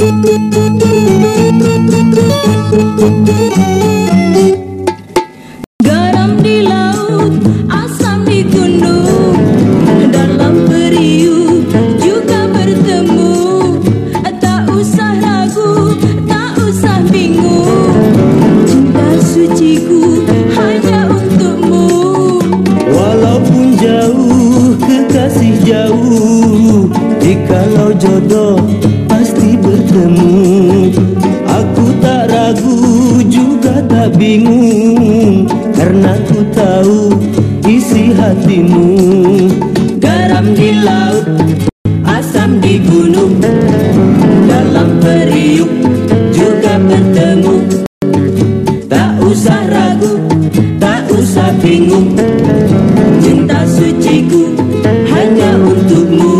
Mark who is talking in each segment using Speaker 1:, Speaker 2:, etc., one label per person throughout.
Speaker 1: Garam di laut, asam di gunung, dalam periuk juga bertemu. Tak usah ragu, tak usah bingung, cinta suciku hanya untukmu.
Speaker 2: Walaupun jauh, kekasih jauh, jikalau jodoh pasti bertemu. Aku tak ragu juga tak bingung, karena ku tahu isi hatimu. Garam di laut, asam di gunung, dalam periuk juga bertemu. Tak usah ragu, tak usah bingung, cinta suciku hanya untukmu.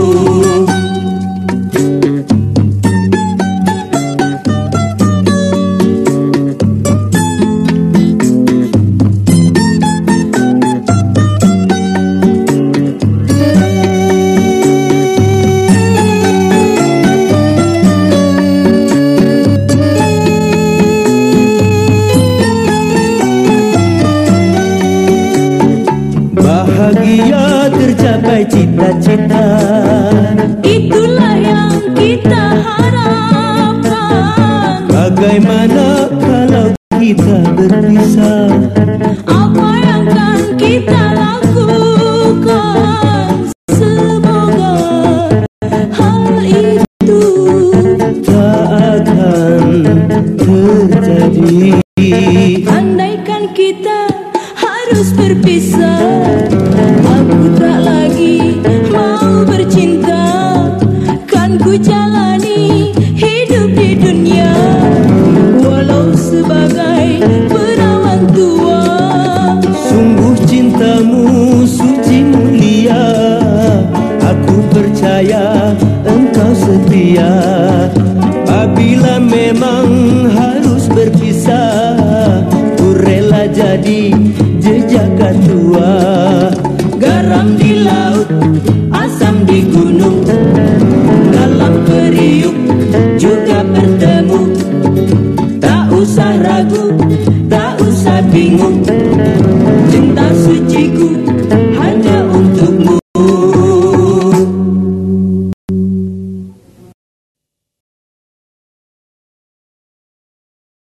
Speaker 2: Bahagia tercapai cita-cita,
Speaker 1: Itulah yang kita harapkan.
Speaker 2: bagaimana kalau kita berpisah?
Speaker 1: Apa yang kan kita lakukan? Semoga hal itu
Speaker 2: Tak akan terjadi.
Speaker 1: andaikan kita harus berpisah. Aku tak lagi mau bercinta, kan ku jalani hidup di dunia, walau sebagai perawan tua.
Speaker 2: Sungguh cintamu suci mulia, aku percaya engkau setia. Apabila memang harus berpisah, ku rela jadi jejak tua. Garam di laut,